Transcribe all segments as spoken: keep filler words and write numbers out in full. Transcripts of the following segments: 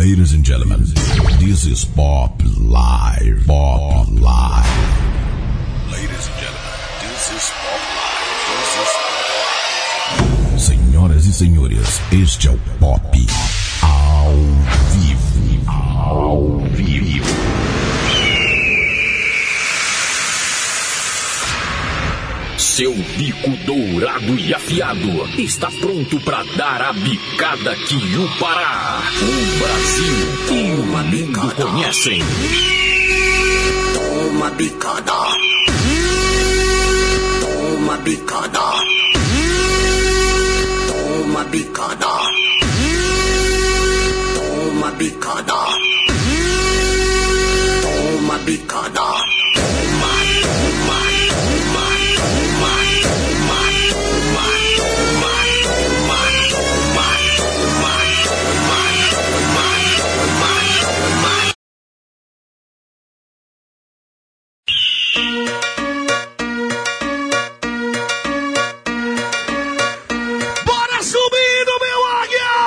Ladies and gentlemen, this is Pop Live. Pop Live. Ladies and gentlemen, this is Pop Live. This is Senhoras e senhores, este é o Pop ao vivo. Ao vivo. Seu bico dourado e afiado está pronto para dar a bicada que o Pará, o Brasil e o mundo conhecem. Toma bicada. Toma bicada. Toma bicada. Toma bicada. Toma bicada. Toma, toma, toma. Bora subindo, meu águia!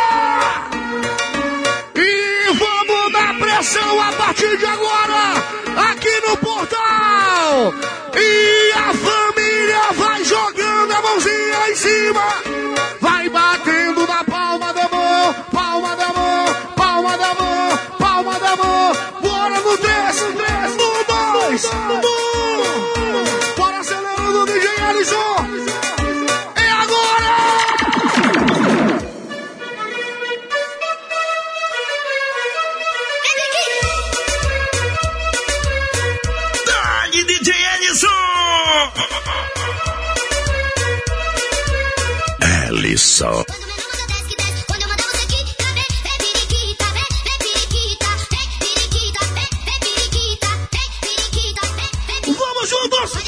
E vamos dar pressão a partir de agora, aqui no portal! E a família vai jogando a mãozinha em cima, vai batendo na palma da mão, palma da mão, palma da mão, palma da mão. Bora no três, no dois, no um. Bora acelerando o D J Alisson. É agora! Dá-lhe D J Alisson! Alisson. Vamos juntos!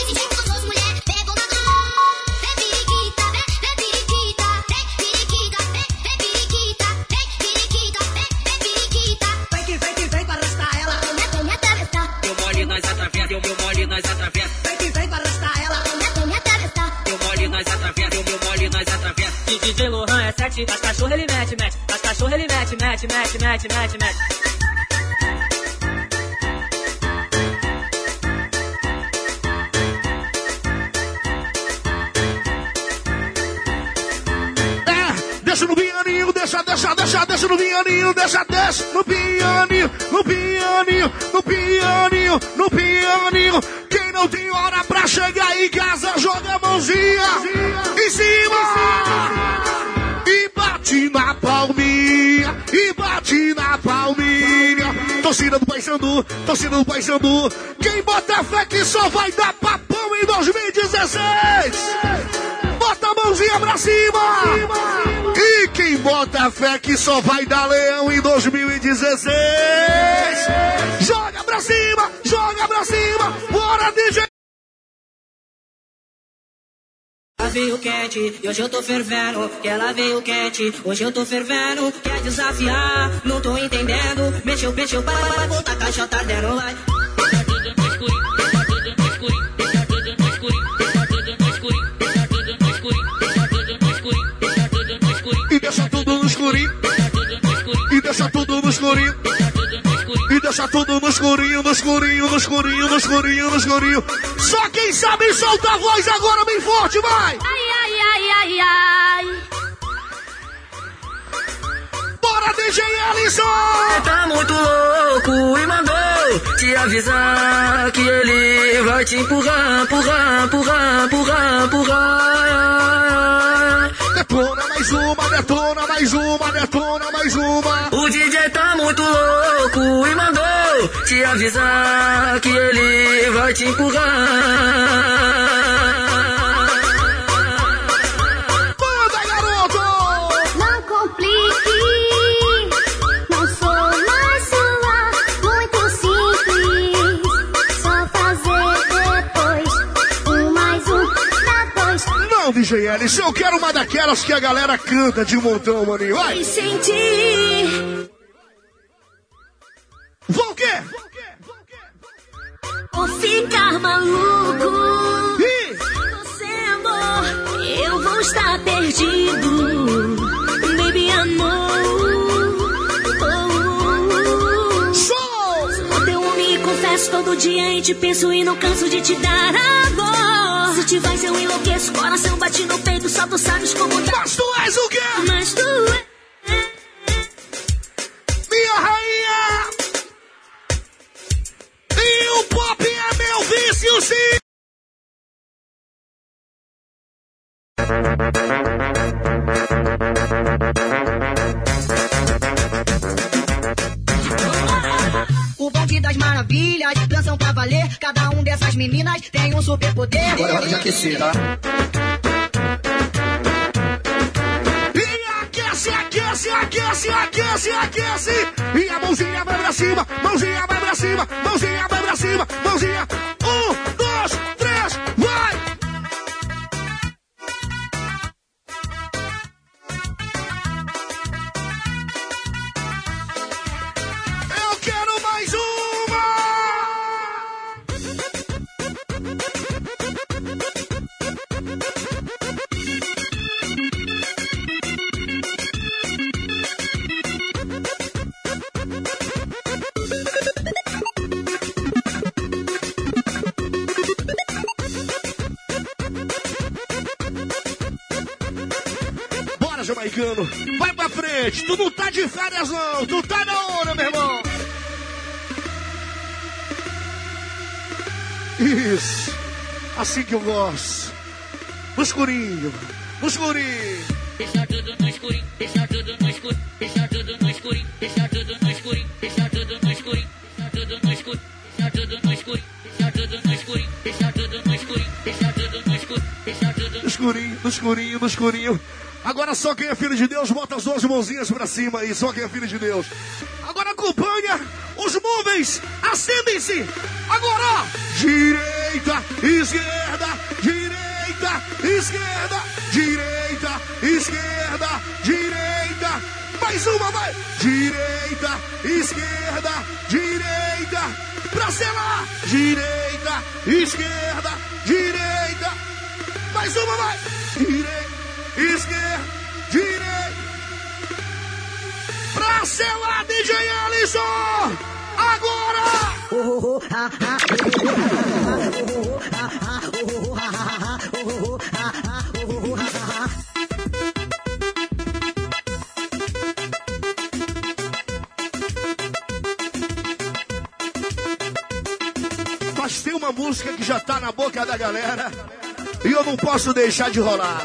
Vem que vem que vem pra arrastar ela. Deu mole, nós atravessa, deu meu mole, nós atravessa. Vem que vem pra arrastar ela. Deu mole, nós atravessa, deu meu mole, nós atravessa. E D J Lohan é sete, as cachorro ele mete, mete. As cachorro ele mete, mete, mete, mete, mete, mete. Deixa no pianinho, deixa, deixa, deixa, deixa no pianinho, deixa, deixa no pianinho, no pianinho, no pianinho, no pianinho. Quem não tem hora pra chegar em casa, joga a mãozinha em cima e bate na palminha, e bate na palminha. Torcida do Paysandu, torcida do Paysandu. Quem bota fé que só vai dar papão em dois mil e dezesseis. Bota a mãozinha pra cima. E quem bota fé que só vai dar leão em dois mil e dezesseis. Joga pra cima, joga pra cima. Bora, D J. Ela veio quente, e hoje eu tô fervendo. Que ela veio quente, hoje eu tô fervendo. Quer desafiar, não tô entendendo. Mexeu, mexeu, para, para, voltar, caixa tá dando, vai. E deixa tudo no escurinho. E deixa tudo no escurinho. E deixa tudo no escurinho, no escurinho, no escurinho, no escurinho, no escurinho. Só quem sabe solta a voz agora bem forte, vai! Ai, ai, ai, ai, ai. Bora, D J Alisson! Tá muito louco e mandou te avisar que ele vai te empurrar, empurrar, empurrar, empurrar, empurrar. Detona mais uma, detona mais uma, detona mais uma. O D J tá muito louco e mandou te avisar que ele vai te empurrar. Manda, garoto! Não complique. Não sou mais sua. Muito simples. Só fazer depois. Um mais um dá dois. Não, D J Alisson, eu quero uma daquelas que a galera canta de montão, maninho. Vai! Me sentir. Vou o quê? Vou ficar maluco. Ih! Você, amor, eu vou estar perdido. Baby, amor. Oh, todo dia e te penso e não canso de te dar amor. Se te vais eu enlouqueço, coração bate no peito, só tu sabes como dá. Mas tu és o quê? Mas tu é minha rainha. E o pop é meu vício, sim. O bonde das maravilhas, dançam pra valer. Cada um dessas meninas tem um super poder. Agora é hora de aquecer, tá? E aquece, aquece, aquece, aquece, aquece. E a mãozinha vai pra cima, mãozinha vai pra cima, mãozinha vai pra cima, mãozinha. Um, dois, três, vai! Eu quero mais uma! Bora, jamaicano! Vai pra frente! Tu não tá de férias, não! Tu tá na hora, meu irmão! Isso! Assim que eu gosto! No escurinho! No escurinho! Deixa tudo no escurinho, deixa tudo no escurinho, deixa tudo no escurinho, deixa tudo no escurinho, deixa tudo no escurinho, deixa tudo no escurinho, deixa tudo no escurinho, deixa tudo no escurinho, deixa tudo no escurinho, deixa tudo no escurinho, deixa tudo No escurinho, no escurinho, no escurinho. Agora só quem é filho de Deus, bota as duas mãozinhas pra cima aí, só quem é filho de Deus. Agora acompanha os móveis, acendem-se. Agora, ó. Direita, esquerda, direita, esquerda, direita, esquerda, direita. Mais uma, vai. Direita, esquerda, direita. Pra selar. Direita, esquerda, direita. Mais uma, vai. Direita. Esquerda, direita. Pra selar, D J Ellison. Agora. Mas tem uma música que já tá na boca da galera e eu não posso deixar de rolar.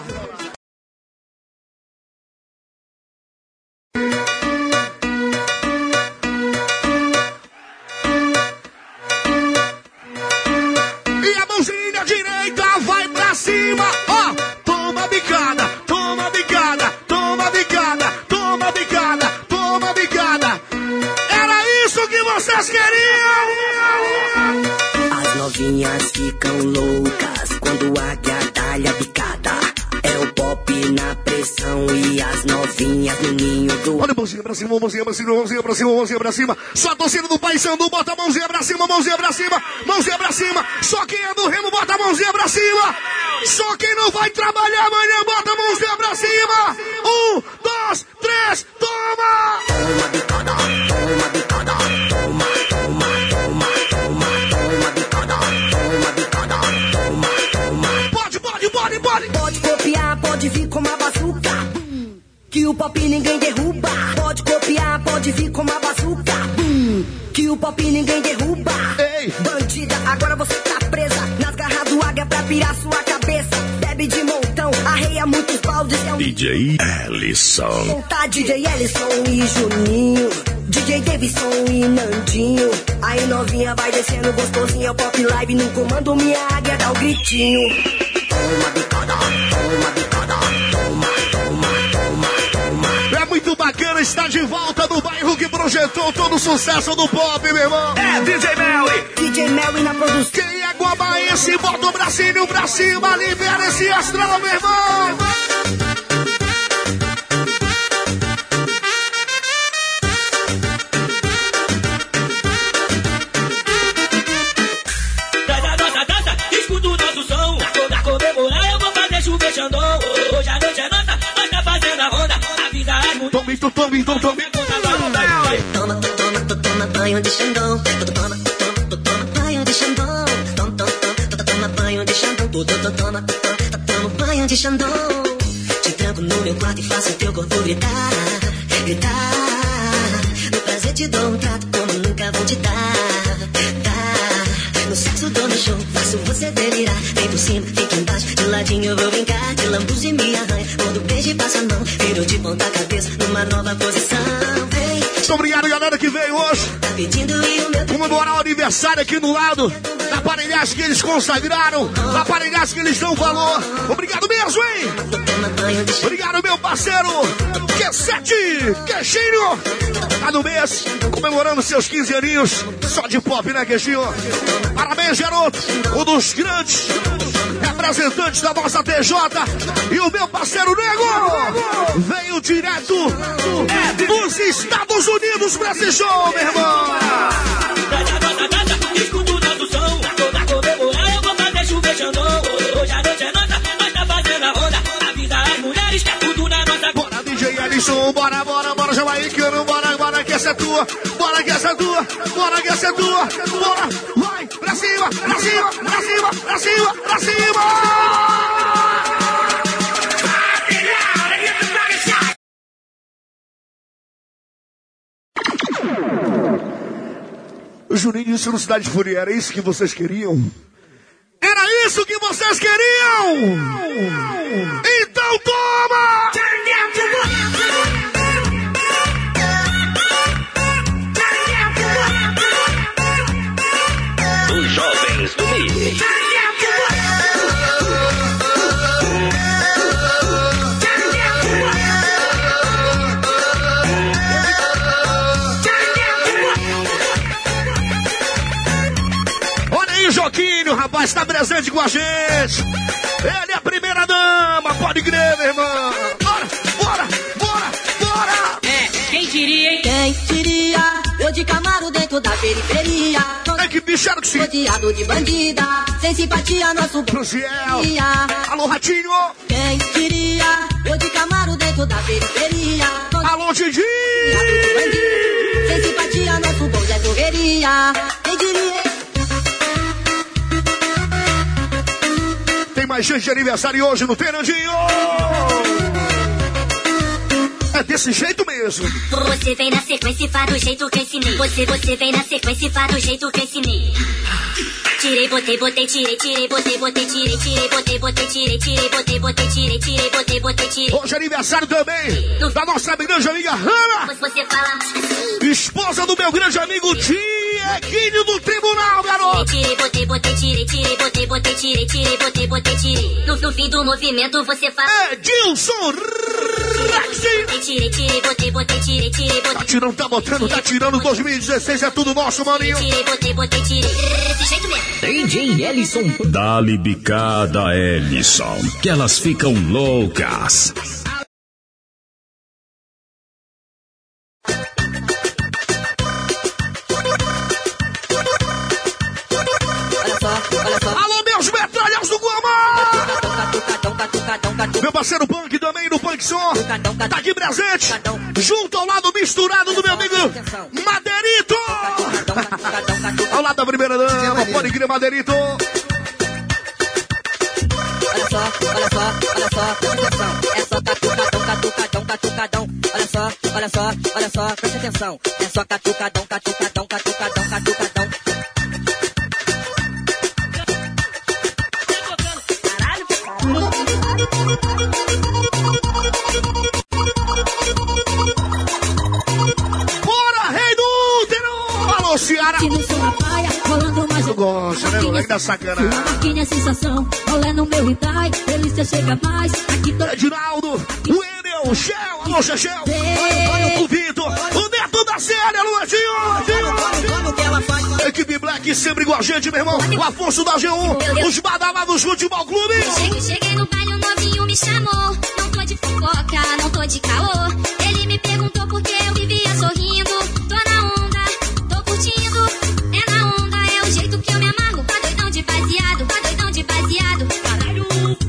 Direita, vai pra cima, ó, oh, toma bicada, toma bicada, toma bicada, toma bicada, toma bicada. Era isso que vocês queriam? As novinhas ficam loucas quando a águia dá-lhe a bicada. É o pop na pressão e as novinhas no ninho do... Olha a mãozinha pra cima, mãozinha pra cima, mãozinha pra cima, mãozinha pra cima. Só a torcida do Paysandu, bota a mãozinha pra cima, mãozinha pra cima, mãozinha pra cima. Só quem é do Remo, bota a mãozinha pra cima. Só quem não vai trabalhar amanhã, bota a mãozinha pra cima. Um, dois, três, toma! Toma bicada, toma bicada, toma, toma, toma, toma, toma bicada, toma bicada, toma, toma. Pode, pode, pode, pode. Pode copiar, pode vir com uma bazuca, que o pop ninguém derruba. Pode copiar, pode vir com uma bazuca, que o pop ninguém derruba. Ei. Bandida, agora você tá presa nas garras do águia pra pirar sua cabeça. Bebe de montão, arreia muitos baldes. É um D J Ellison. Tá D J Ellison e Juninho, D J Davidson e Nandinho. Aí novinha vai descendo gostosinha, o pop live no comando, minha águia dá o gritinho. Toma bicada, toma bicada, toma, toma, toma, toma. É muito bacana estar de volta no bairro que projetou todo o sucesso do pop, meu irmão. É D J Melly. D J Melly na produção. Quem é guabaense, bota o bracinho pra cima, libera esse astral, meu irmão. Traz a nossa dança, escuta o nosso som. Pra comemorar eu vou fazer chover Xandão. Hoje a noite é nossa, nós tá fazendo a ronda. Avisa as mulheres. Tome, tome, tome, tome, tome. Toma, toma, toma, banho de Xandão. Toma, toma, toma, banho banho de Xandão. Tô, tô, tô, toma, tô, tô, tomo banho de Xandão. Te tranco no meu quarto e faço teu corpo gritar, gritar. No prazer te dou um trato como nunca vou te dar, dar. No sexo dou no show, faço você delirar. Vem por cima, fica embaixo, de ladinho eu vou brincar. Te lambuzo e me arranha, quando beijo e passa a mão. Viro de ponta cabeça, numa nova posição. Vem. Muito obrigado, galera, que veio hoje. Tá pedindo e o meu... comemorar o aniversário aqui no lado da aparelhagem que eles consagraram, da aparelhagem que eles dão valor. Obrigado mesmo, hein? Obrigado, meu parceiro Q sete, Queixinho. Tá no mês, comemorando seus quinze aninhos. Só de pop, né, Queixinho? Parabéns, garoto. Um dos grandes representantes da nossa T J. E o meu parceiro Nego veio direto dos Estados Unidos pra esse show, meu irmão. Escuto nosso som, pra comemorar eu vou fazer chover Xandão. Hoje a noite é nossa, nós tá fazendo a ronda. Avisa as mulheres que é tudo na nossa... Bora, D J Ellison, bora, bora, bora, jamaicano, bora, bora, que essa é tua, bora, que essa é tua, bora, que essa é tua, bora, vai, pra cima, pra cima, pra cima, pra cima, pra cima! O Juninho disse no Cidade Fúria, era isso que vocês queriam? Era isso que vocês queriam? Então toma! Os jovens do Mix. Joquinho, rapaz, tá presente com a gente. Ele é a primeira dama, pode crer, meu irmão. Bora, bora, bora, bora. É, quem diria, hein? Quem diria? Eu de Camaro dentro da periferia. É que bicharam que se... rodeado de bandida, sem simpatia, nosso Cruziel. dia. Alô, Ratinho. Quem diria? Eu de Camaro dentro da periferia. Alô, Didi. Rodeado de bandida, sem simpatia, nosso bonde é correria. Quem diria? Tem mais gente de aniversário hoje, não tem, Nandinho? É desse jeito mesmo. Você vem na sequência e faz do jeito que eu ensinei. Você, você vem na sequência e faz do jeito que eu ensinei. Tirei, botei, botei, tirei, tirei, botei, botei, tirei, tirei, botei, botei, tirei, tirei, botei, botei, tirei, tirei, botei, botei, tirei. Hoje é aniversário também da nossa grande amiga Hanna. Você fala esposa do meu grande amigo Dieguinho do Tribunal, garoto. Tirei, botei, botei, tirei, tirei, botei, botei, tirei, tirei, botei, botei, tirei. No, no fim do movimento você fala Edilson Raxi. Tirei, tirei, botei, botei, tirei, tirei, botei. Tá tirando, tá botando, tá tirando. dois mil e dezesseis é tudo nosso, maninho. Tirei, botei, botei, tirei. Desse jeito mesmo. D J Ellison. Dá-lhe bicada, Ellison, que elas ficam loucas. Alô, meus metralhas do Guamá! Meu parceiro Punk também no Punk Som. Tá aqui presente, junto ao lado misturado do meu amigo Madeirito. Ao lado da primeira dama, pode crer, Madeirito. Olha só, olha só, olha só, presta atenção. É só catucadão, catucadão, catucadão. Olha só, olha só, olha só, presta atenção. É só catucadão, catucadão, catucadão, catucadão. Bora, rei do útero! Alô, Ciara! Se não sou na praia, rolando mais Eu gosto, né, moleque da sacana? Uma máquina é sensação, olé no meu Hyundai, delícia chega mais. Aqui tô... Edinaldo, o Enel, o Shell, alô, Shell! Olha o Vitor, o Neto da Célia, Luandinho! Equipe Black sempre com a gente, meu irmão. O Afonso da G um, os badalados Futebol Clube. Cheguei, cheguei no baile, o novinho me chamou. Não tô de fofoca, não tô de caô. Ele me perguntou por que eu vivia sorrindo. Tô na onda, tô curtindo. É na onda, é o jeito que eu me amarro. Tá doidão de baseado, tá doidão de baseado. Caralho.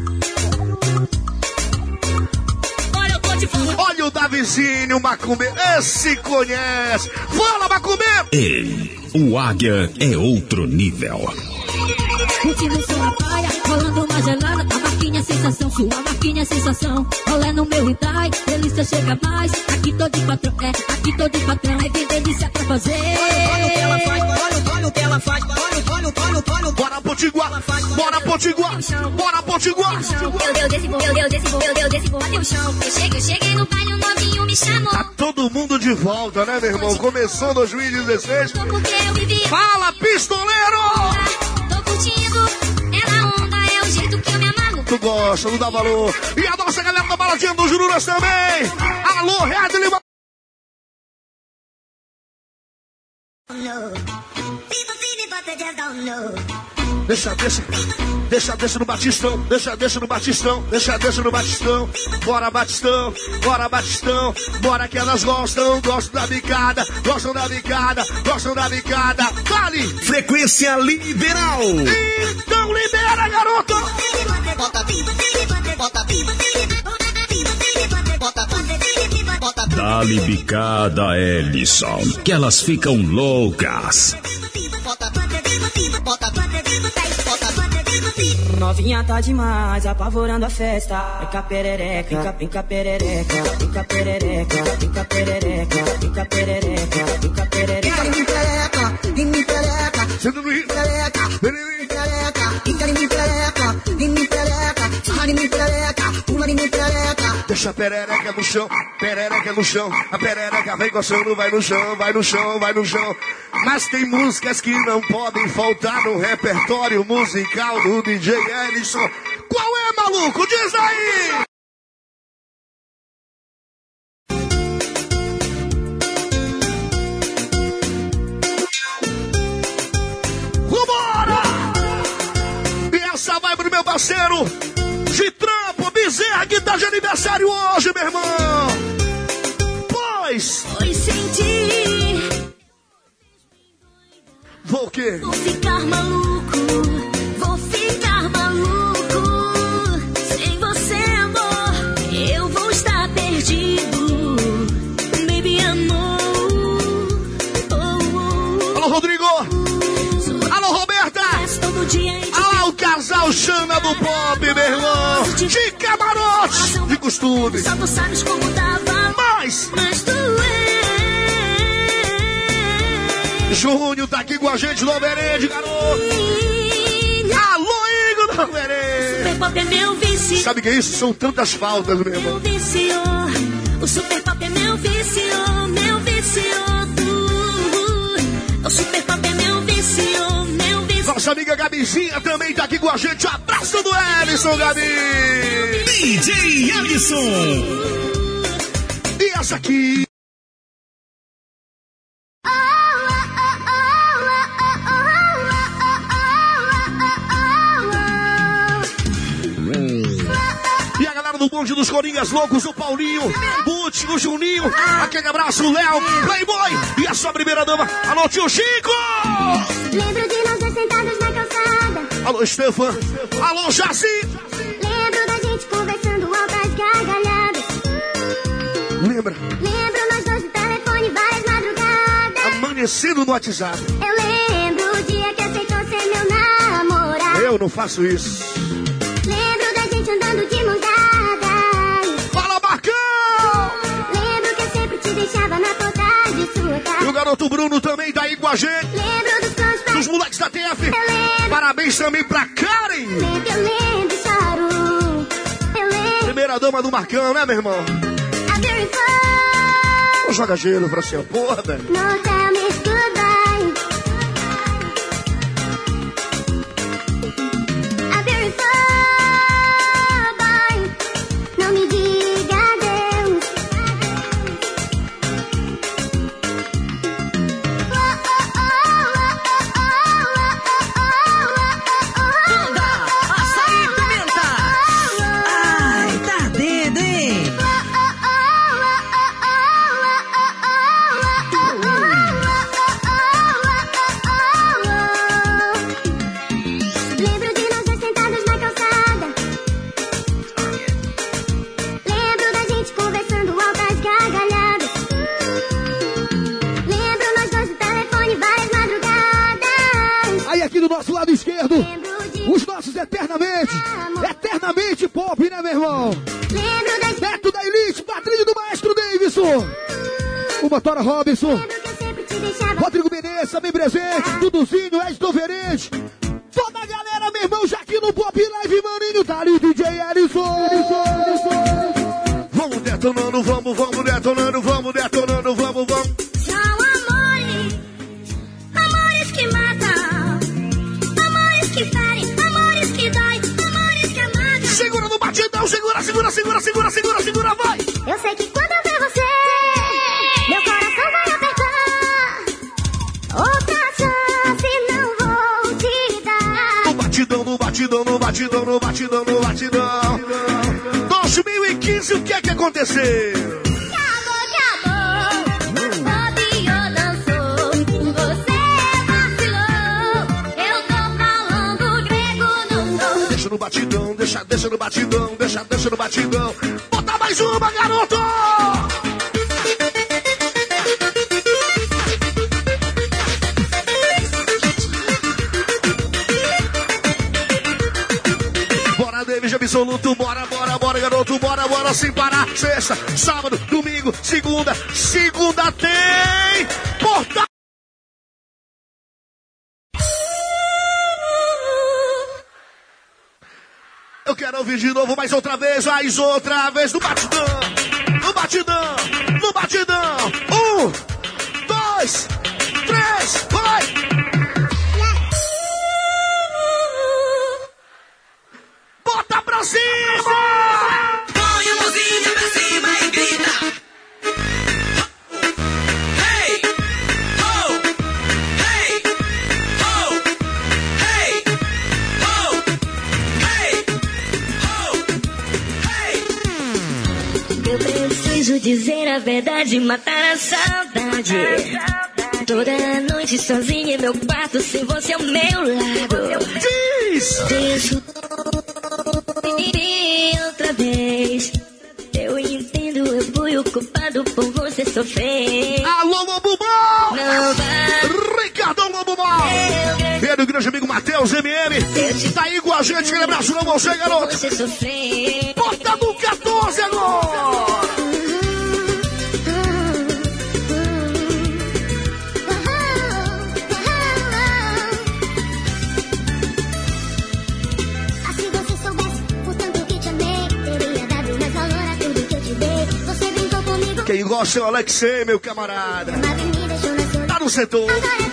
Olha, eu tô de fofoca. Olha o Davizinho, Macumê. Esse conhece. Fala, Macumê. Ei, o Águia é outro nível. curtindo o som na praia, rolando uma gelada. A marquinha é sensação, sua marquinha é sensação. Rolê no meu Itai, delícia chega mais. Aqui tô de patrão, é, aqui tô de patrão. É bem delícia pra fazer. Olha o que ela faz, olha, olha o que ela faz. Olha, olha, olha, olha. Bora Potiguar, bora Potiguar, bora Potiguar. Meu Deus, esse voo, meu Deus, esse voo, meu Deus, esse voo, bateu o chão. Eu cheguei, eu cheguei no baile, o novinho me chamou. Tá todo mundo de volta, né, meu irmão? Começou dois mil e dezesseis. Fala, pistoleiro! Tô curtindo, é na onda, é o jeito que eu me amarro. Tu gosta, não dá valor. E a nossa galera da baladinha dos Jurunas também. Alô, Red Lima. Deixa, deixa, deixa, deixa no Batistão, deixa, deixa no Batistão, deixa, deixa no Batistão. Bora, Batistão, bora, Batistão, bora que elas gostam, gostam da bicada, gostam da bicada, gostam da bicada. Dale! Frequência liberal. Então libera, garoto! Dá-lhe bicada, Ellison, que elas ficam loucas. Novinha tá demais, apavorando a festa. Pica perereca, pica, pica perereca, pica perereca, pica perereca, pica perereca, pica perereca. Pica em perereca, em mim perereca, sendo no Rio, perereca, perereca, pica em mim perereca, em mim perereca, sarra em mim perereca, pula em mim perereca. Deixa a perereca no chão, perereca no chão. A perereca vem coçando, vai no chão, vai no chão, vai no chão. Mas tem músicas que não podem faltar no repertório musical do D J Ellison. Qual é, maluco? Diz aí! Vambora! E essa vai pro meu parceiro de trampo, Bezerra, que tá de aniversário hoje, meu irmão. Pois... Foi sentir. Vou o quê? Vou ficar maluco, vou ficar maluco. Sem você, amor, eu vou estar perdido. Baby, amor. Oh, oh. Alô, Rodrigo. Alô, Roberta. Todo dia Alô, o casal Xana do Pop, meu irmão. De camarote, de costume. só tu sabes como tava. Mas... Mas tu é. Júnior tá aqui com a gente do Alverede, garoto. Alô, Igor do Alverede. Super Pop é meu vício. Sabe o que é isso? São tantas faltas, meu irmão. Meu vício. O Super Pop é meu vício. Meu vício. O Super Pop é meu vício. Meu vício. Nossa amiga Gabizinha também tá aqui com a gente. Abraço do Ellison, Gabi. D J Ellison. E essa aqui? E a galera do bonde dos Coringas Loucos, o Paulinho, Butch, o Juninho, aquele abraço, o Léo, Playboy e a sua primeira dama, alô tio Chico! Lembro de nós dois sentados na calçada. Alô Stefan, alô Jaci! Lembro da gente conversando altas gargalhadas. Lembra? Lembro nós dois no telefone várias madrugadas. Amanhecido no WhatsApp. Eu lembro o dia que aceitou ser meu namorado. Eu não faço isso. Lembro da gente andando de mãos dadas. Fala, Marcão! Lembro que eu sempre te deixava na porta de sua casa. E o garoto Bruno também tá aí com a gente. Lembro dos planos pra... Dos moleques da T F. Eu lembro. Parabéns também pra Karen. Lembro, eu lembro, choro. Eu lembro. Primeira dama do Marcão, né, meu irmão? A beautiful. Não joga gelo pra você, porra, velho. No tell me goodbye. A beautiful boy. Não me diga adeus. Oh, oh, oh, oh, oh, oh, oh. Banda Açaí Pimenta. Ai, tá dedo, hein? Lembro de nós dois sentados na calçada. Lembro da gente conversando altas gargalhadas. Lembro nós dois no telefone várias madrugadas. Aí aqui do nosso lado esquerdo, Lembro de sucessos eternamente. Eternamente pop, né, meu irmão? Neto da Elite, padrinho do maestro Davidson. O Motora Robinson. Rodrigo Menezes, também presente. Duduzinho, Ed Doverente. Toda a galera, meu irmão, já aqui no Pop Live, maninho. Tá ali o D J Ellison. Vamos detonando, vamos, vamos detonando, vamos detonando, vamos, vamos. São amores, amores que matam, amores que ferem, amores que dói, amores que amagam. Segura no batidão, segura, segura, segura, segura, segura, segura, vai. Eu sei que quando eu ver você, meu coração vai apertar. Outra chance não vou te dar. No batidão, no batidão, no batidão, no batidão, no batidão. dois mil e quinze, o que é que aconteceu? Acabou, acabou. Bob, eu não sou. Você vacilou. Eu tô falando grego, não sou. Deixa no batidão, deixa, deixa no batidão, deixa, deixa no batidão. Bota mais uma, garoto! David absoluto, bora, bora, bora, garoto, bora, bora, sem parar. Sexta, sábado, domingo, segunda, segunda tem porta. Eu quero ouvir de novo, mais outra vez, mais outra vez, no batidão, no batidão, no batidão. Um, dois, três, vai! Bota pra cima! Põe a mãozinha pra cima e grita. Hey! Ho! Hey! Ho! Hey! Ho! Hey! Ho! Hey! Eu preciso dizer a verdade, matar a saudade. Toda noite sozinha em meu quarto, sem você ao meu lado. Diz! Diz e outra vez. Eu entendo, eu fui o culpado por você sofrer. Alô, Lobo Mal! Não vai. Ricardão Lobo Mal! Ele, o grande amigo Matheus, M M. Tá aí com a gente, aquele abraço pra você, garoto. Você sofrer. Bota no quatorze agora! Quem gosta é o Alexei, meu camarada. Tá no setor.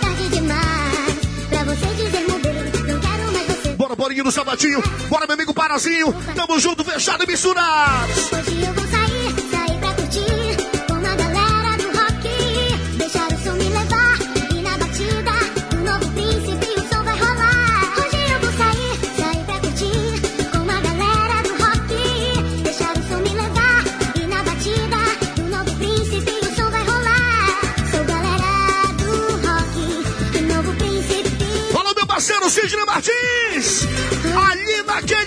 Bora, bolinho no sabatinho. Bora, meu amigo Parazinho. Tamo junto, fechado e misturado. Hoje eu vou sair, sair pra curtir com a galera do rock. Deixar o som me levar e na batida do novo príncipe o som vai rolar. Hoje eu vou sair, sair pra curtir com a galera do rock. Deixar o som me levar e na batida do novo príncipe o som vai rolar. Sou galera do rock, do novo príncipe. Fala, meu parceiro Sidney Martins. Ali naquele...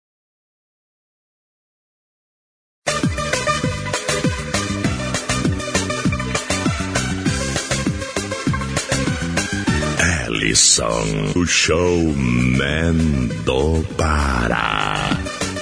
Ellison, o showman do Pará.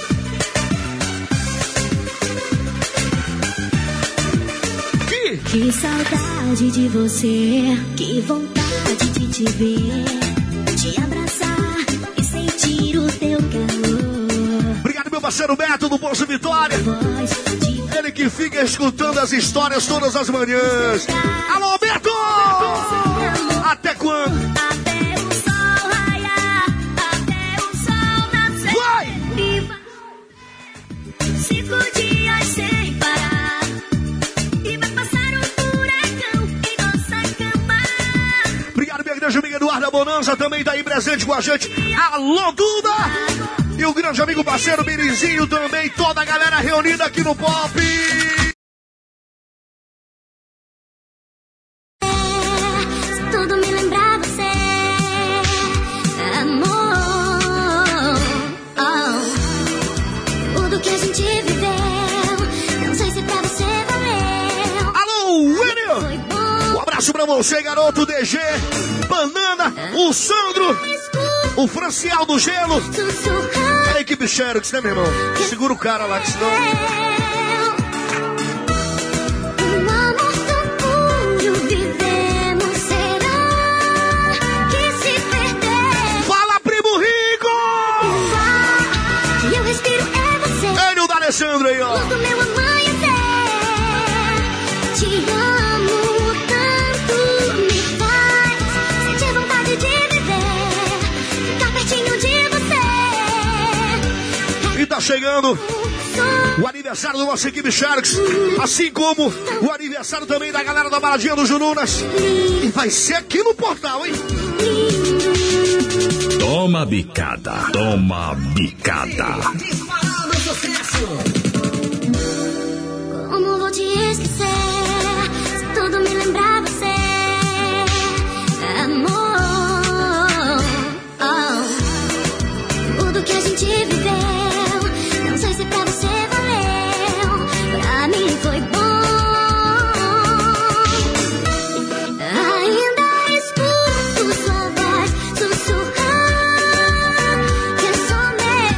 Que? Que saudade de você, que vontade de te ver, te abraçar e sentir o teu calor. Obrigado, meu parceiro Beto do Poço Vitória. Voz de Ele que fica escutando as histórias todas as manhãs. Alô, Beto! Até quando? até o sol raiar, até o sol nascer. Vai! E vai cinco dias sem parar. E vai passar um furacão em nossa cama. Obrigado, minha grande amiga Eduarda Bonanza, também tá aí presente com a gente. Alô, Duda! E o grande amigo parceiro Mirizinho também, toda a galera reunida aqui no Pop. Se tudo me lembrar você, amor, oh. Tudo que a gente viveu, não sei se pra você valeu. Alô, William! Foi bom. Um abraço pra você, garoto D G, Banana, o Sandro. Escuta O Francial do Gelo. É a equipe Xerox, né, meu irmão? Segura o cara lá, que senão... Um amor tão puro vivemos, será que se perder? Fala, primo rico! O ar que eu respiro é você. Ele, o da Alessandro aí, ó. Do meu amanhecer, te amo tanto, me faz sentir vontade de viver, ficar pertinho de você. E tá chegando o aniversário da nossa equipe Sharks, assim como o aniversário também da galera da Baladinha dos Jununas. E vai ser aqui no portal, hein? Toma bicada, toma bicada. Como vou te esquecer se tudo me lembrar você, amor? Oh. Tudo que a gente viveu, não sei se pra você valeu, pra mim foi bom. Ainda escuto sua voz sussurrar que eu sou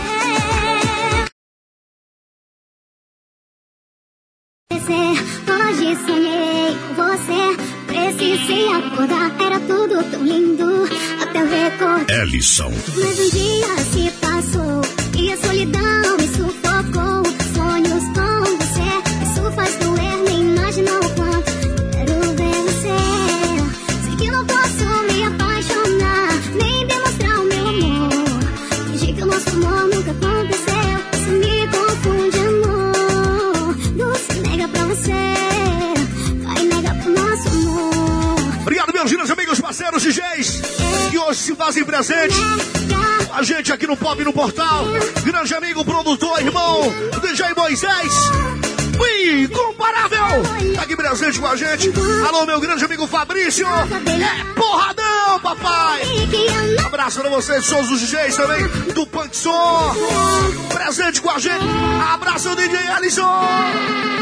meu. Hoje sonhei com você, precisei acordar, era tudo tão lindo, até eu recordar. Ellison. Mas um dia se passou e a solidão me sufocou. Sonhos com você, isso faz doer, nem imaginou o quanto quero ver você. Sei que não posso me apaixonar, nem demonstrar o meu amor. Fingir que o nosso amor nunca aconteceu, isso me confunde, amor. Não se nega pra você, vai negar pro nosso amor. Obrigado, meus grandes amigos, parceiros D Js, que hoje se fazem presente. A gente aqui no Pop no Portal. Grande amigo, produtor, irmão, D J Moisés. Incomparável. Tá aqui presente com a gente. Alô, meu grande amigo Fabrício. É porradão, papai. Abraço pra vocês, todos os D Js também. Do Punk Som. Presente com a gente. Abraço, D J Ellison.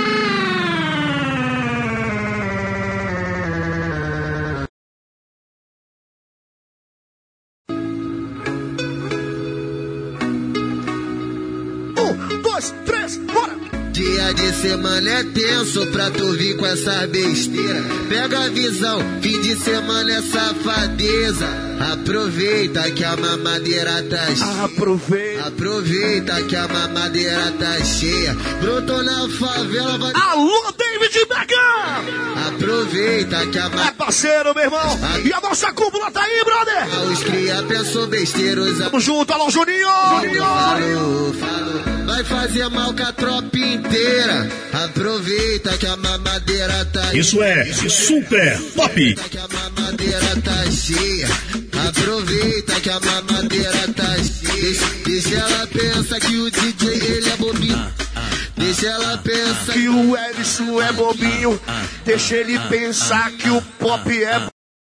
Dia de semana é tenso pra tu vir com essa besteira. Pega a visão, fim de semana é safadeza. Aproveita que a mamadeira tá cheia. Aproveita. Aproveita que a mamadeira tá cheia. Brotou na favela, vai... Alô, David Beckham! Aproveita que a mamadeira... É parceiro, meu irmão. E a nossa cúpula tá aí, brother. Os cria pensou besteiros. Tamo junto, alô, Juninho. Falou, falou. Vai fazer mal com a tropa inteira. Aproveita que a mamadeira tá cheia. Isso é super pop. Que a mamadeira tá cheia. Aproveita que a mamadeira tá cheia. Deixa, deixa ela pensar que o D J ele é bobinho. Deixa ela pensar que o Ellison é bobinho. Deixa ele pensar que o pop é.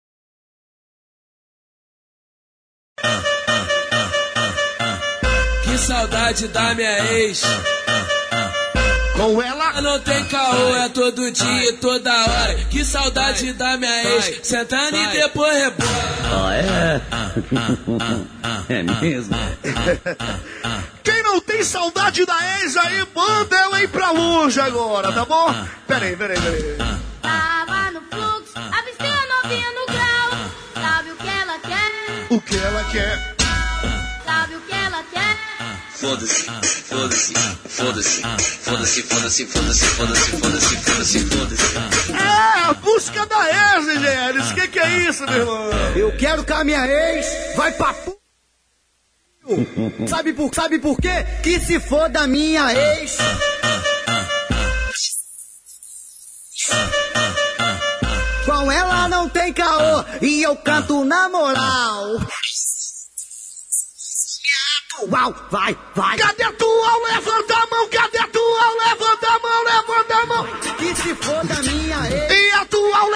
Que saudade da minha ex. Com ela não tem caô, é todo dia e toda hora. Que saudade da minha ex. Sentando e depois rebola. Ah, é? É mesmo? Quem não tem saudade da ex aí, manda ela aí pra longe agora, tá bom? Peraí, peraí, peraí. Tava no fluxo, avistei a novinha no grau. Sabe o que ela quer? O que ela quer? Sabe o que ela quer? Foda-se, foda-se, foda-se, foda-se, foda-se, foda-se, foda-se, foda-se, foda-se, foda-se. É, a busca da ex, G L. O que, que é isso, meu irmão? Eu quero que a minha ex vai pra p... Sabe por, sabe por quê? Que se for da minha ex... Com ela não tem caô e eu canto na moral. Uau, vai, vai. Cadê a tua? Levanta a mão, cadê a tua? Levanta a mão, levanta a mão. Que se for da minha ex. E a tua?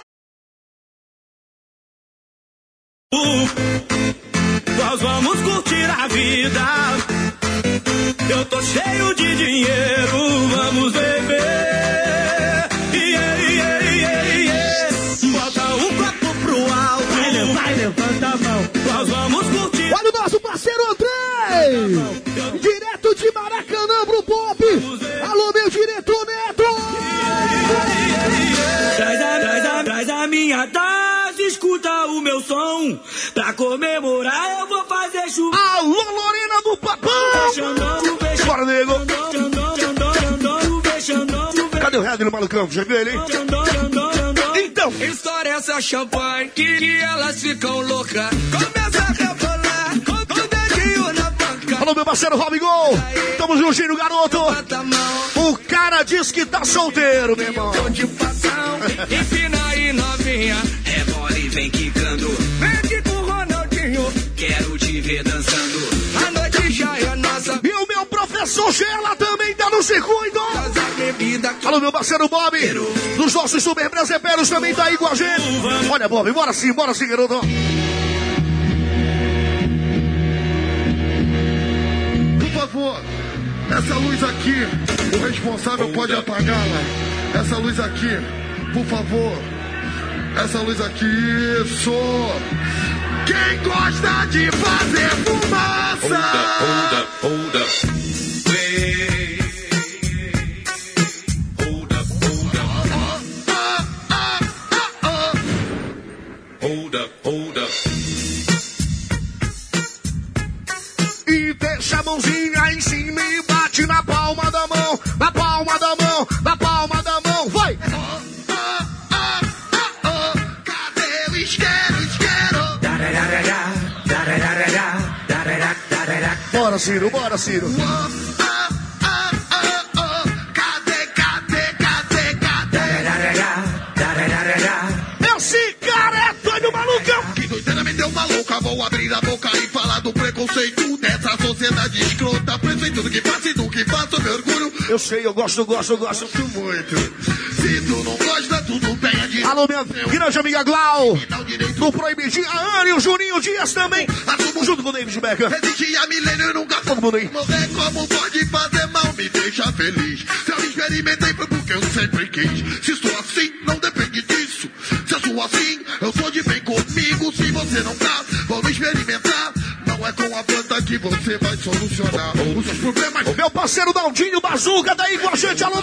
Nós vamos curtir a vida. Eu tô cheio de dinheiro, vamos beber. Yeah, yeah, yeah, yeah. Bota um copo pro alto. Vai, vai, levanta a mão. Nós vamos curtir. Direto de Maracanã pro Pop. Alô, meu diretor Neto. Traz a, traz a, traz a minha taça, escuta o meu som. Pra comemorar eu vou fazer chuva. Alô, Lorena do Papão. Bora, nego. Cadê o Red no malucão? Já viu ele, hein? Então. História essa champanhe que, que elas ficam loucas. Começa a rebolar com, com o dedinho na banca. Alô, meu parceiro Robin Gol. Tamo juntinho, garoto. O cara diz que tá solteiro, meu irmão. Empina aí, novinha. Rebola e vem quicando. Vem aqui com o Ronaldinho. Quero te ver dançando. A noite já é nossa. E o meu professor Gela também tá no circuito. Alô, meu parceiro Bob. Dos nossos super brasileiros também tá aí com a gente. Olha, Bob, bora sim, bora sim, garoto. Por favor, essa luz aqui, o responsável pode apagá-la. Essa luz aqui, por favor. Essa luz aqui, isso. Quem gosta de fazer fumaça? Hold up, hold up, hold up. Hold up, hold up. E deixa a mãozinha em cima e bate na palma da mão, na palma da mão, na palma da mão, vai! Oh, oh, oh, oh, oh. Cadê o isqueiro, isqueiro? Bora, Ciro, bora, Ciro. Oh, oh, oh, oh, oh. Cadê, cadê, cadê, cadê? Esse cara é doido, malucão! Que doideira me deu maluca, vou abrir a boca e falar do preconceito dessa sociedade escrota. Preso em tudo que faço e do que faço, meu orgulho. Eu sei, eu gosto, eu gosto, eu gosto. Gosto muito. Se tu não gosta, tudo bem. É de... Alô, minha grande amiga Glau. Do Proibidinho, a Ana e o Juninho Dias também. Assumo junto com o David Becker. Resisti a milênio e nunca todo mundo aí. Morrer como pode fazer mal, me deixa feliz. Se eu experimentei foi porque eu sempre quis. Se sou assim, não depende disso. Se eu sou assim, eu sou de bem comigo. Se você não tá, vamos experimentar. Não é com a planta que você vai solucionar os seus problemas. Meu parceiro Daldinho Bazuca, daí com a gente, alô.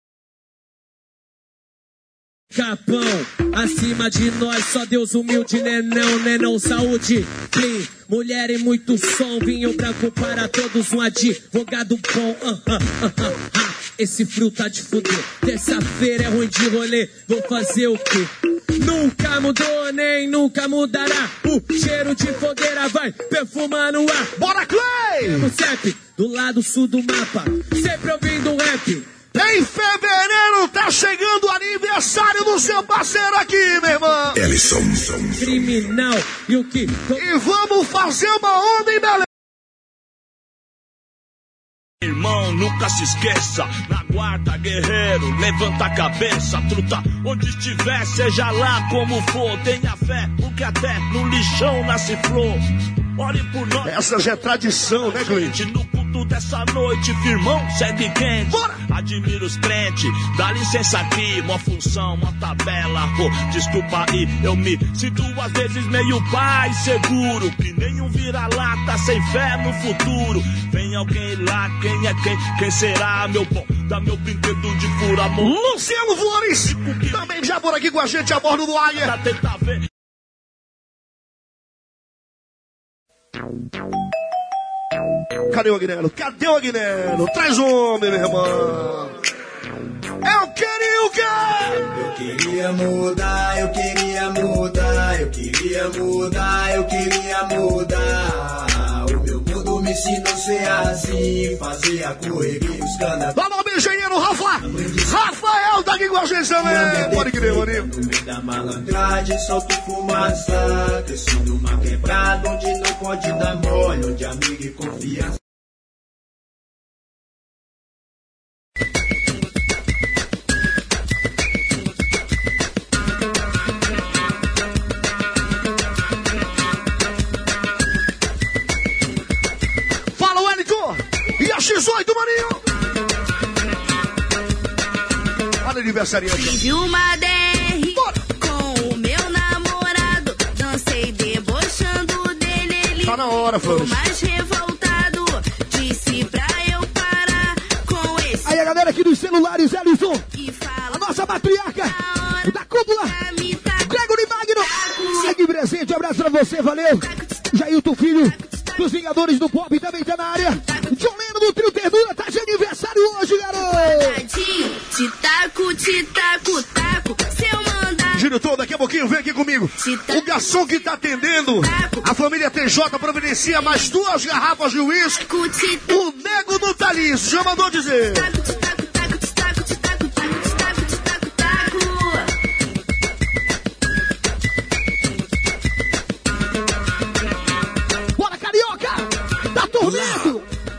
Capão, acima de nós, só Deus humilde, nenão, nenão, saúde, clean, mulher e muito som, vinho branco para todos, um advogado bom, uh, uh, uh, uh, uh. Esse frio tá de fuder, terça-feira é ruim de rolê, vou fazer o quê? Nunca mudou, nem nunca mudará, o cheiro de fogueira vai perfumando o ar. Bora, Clay! No C E P, do lado sul do mapa, sempre ouvindo rap. Em fevereiro tá chegando o aniversário do seu parceiro aqui, meu irmão. Ellison. Criminal. E o que? E vamos fazer uma onda em Belém. Irmão, nunca se esqueça, na guarda, guerreiro, levanta a cabeça, truta, onde estiver, seja lá como for, tenha fé, porque até no lixão nasce flor. Ore por nós. Essa já é tradição, né, Clint? No culto dessa noite, firmão, segue quente. Bora! Admiro os crentes, dá licença aqui, uma função, uma tabela. Pô, desculpa aí, eu me sinto às vezes meio pai seguro, que nenhum vira-lata sem fé no futuro. Vem alguém lá, quem é quem? Quem será, meu bom? Dá meu brinquedo de fura-mão. Luciano Flores, também já por aqui com a gente a bordo do Águia. Pra tentar ver. Cadê o Aguinaldo? Cadê o Aguinaldo? Traz o homem, meu irmão. Eu queria o quê? Eu queria mudar, eu queria mudar, eu queria mudar, eu queria mudar. O meu mundo me ensinou a ser assim, fazer a correria, os canas. Alô, meu engenheiro Rafa! Rafael tá aqui com a gente também. Pode crer, maninho. No meio da malandragem, solto fumaça. Cresci numa quebrada onde não pode dar mole, onde amigo e confiança. xis oito, maninho! Olha o aniversariante. Tive uma D R com o meu namorado. Dancei debochando dele. Ele tá na hora, Flores. mais revoltado. Disse galera aqui dos celulares, Ellison. A nossa matriarca da cúpula. Gregory Magno. Segue presente, um abraço pra você, valeu. Jailton Filho, dos Vingadores do Pop, também tá na área. John Leno do Trio Ternura, tá de aniversário hoje, garoto. Titaco, titaco, taco, seu mandar. Diretor, daqui a pouquinho vem aqui comigo. O garçom que tá atendendo, a família T J providencia mais duas garrafas de uísque. O nego do Thalys já mandou dizer. Bora, carioca! Tá tormento!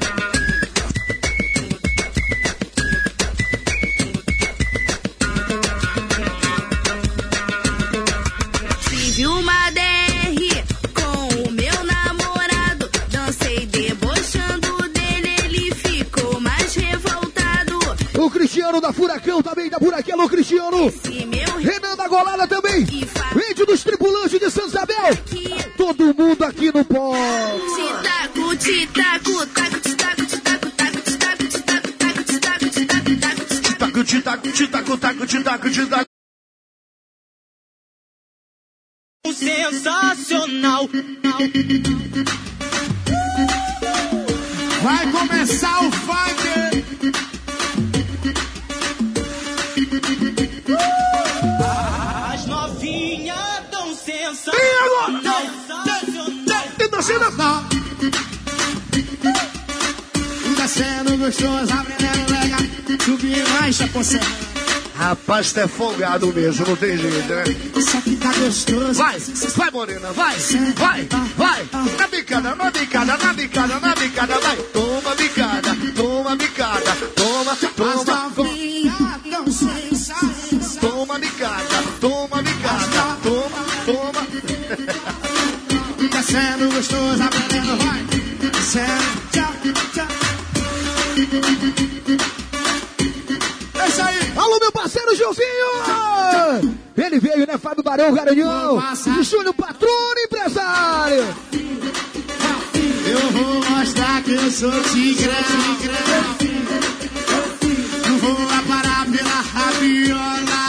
Tive uma D R com o meu namorado. Dancei debochando dele, ele ficou mais revoltado. O Cristiano da Furacão também tá por aqui, alô Cristiano. Renan da Golada também. Vídeo dos tripulantes de Santa Isabel. Todo mundo aqui no pó. Titaco, titaco, taco, titaco, titaco, taco, titaco, titaco, taco, titaco, titaco, taco. Titaco, titaco, titaco, taco, titaco, titaco. Sensacional. Vai começar o funk. As novinhas tão sensacional. E dançando. Descendo gostoso, aprendendo legal. Subir mais, chaponcé. Rapaz, tu é folgado mesmo, não tem jeito, né? Isso aqui tá gostoso. Vai, vai, Morena, vai, vai, vai. Na bicada, na bicada, na bicada, na bicada, vai. Toma bicada, toma bicada, toma, toma, toma. Toma bicada, toma bicada, toma, toma. Descendo gostoso, aprendendo, vai. Descendo, tchau, tchau. É isso aí. Alô, meu parceiro Gilzinho. Ele veio, né, Fábio Barão, Garanhão. Júnior Patrono, empresário. Eu vou mostrar que eu sou tigrão. Não vou parar pela rabiola.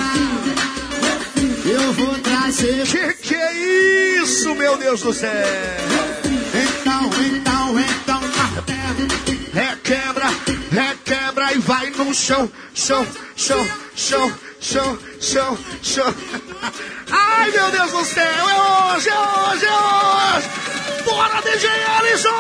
Eu vou trazer. Que que é isso, meu Deus do céu? Então, então, então, requebra, requebra e vai no chão, chão, chão, chão, chão, chão, chão. Ai, meu Deus do céu, é hoje, é hoje, é hoje. Bora, D J Ellison!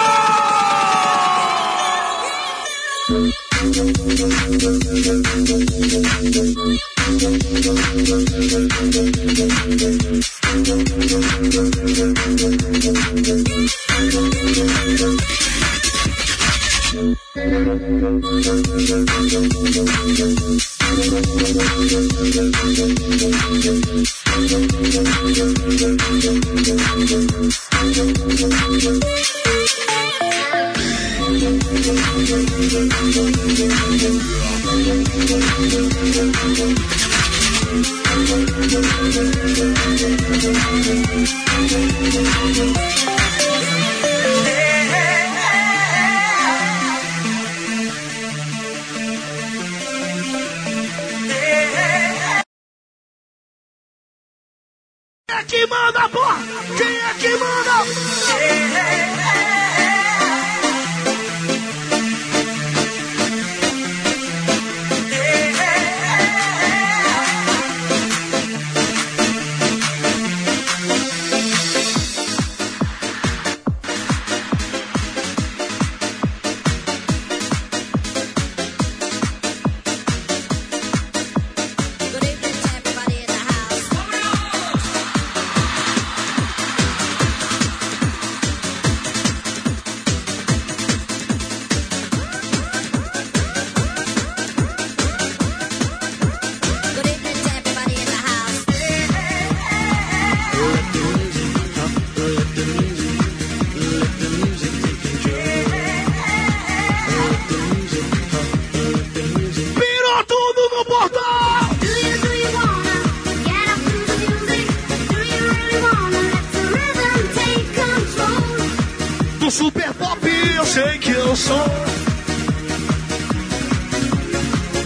Quem é que manda, porra? Quem é que manda?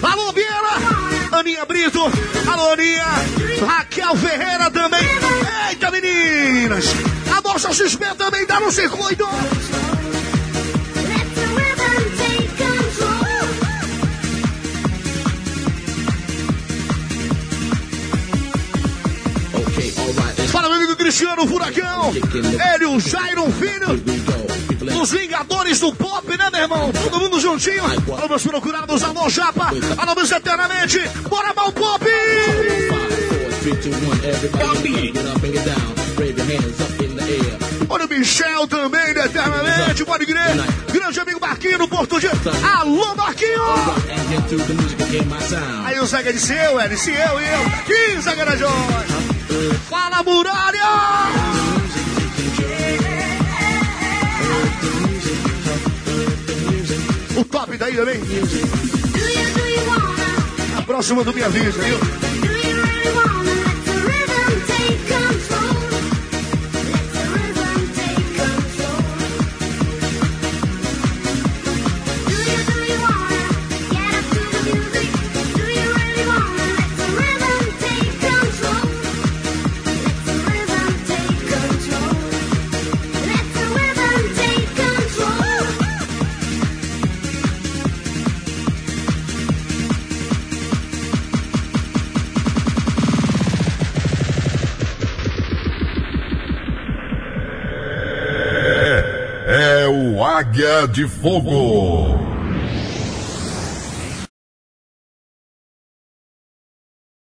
Alô, Biela, Aninha Brito, alô, Aninha, Raquel Ferreira também. Eita, meninas, a nossa X P também tá no circuito. Fala, meu amigo Cristiano Furacão. Ele, o Jairo Filho, dos Vingadores do Pop, né, meu irmão? Todo mundo juntinho. Alô, meus procurados, alô, Japa. Alô, meus eternamente. Bora, mal Pop! Olha o Michel também, né, eternamente. Pode crer. Grande amigo Marquinho, Porto de... Alô, Marquinho! Aí o Zaga disse eu, ele disse eu e eu. Aqui, Zaga da Jorge. Fala, Muralha! O top daí também. A próxima do Minha Vida, viu? Águia de Fogo.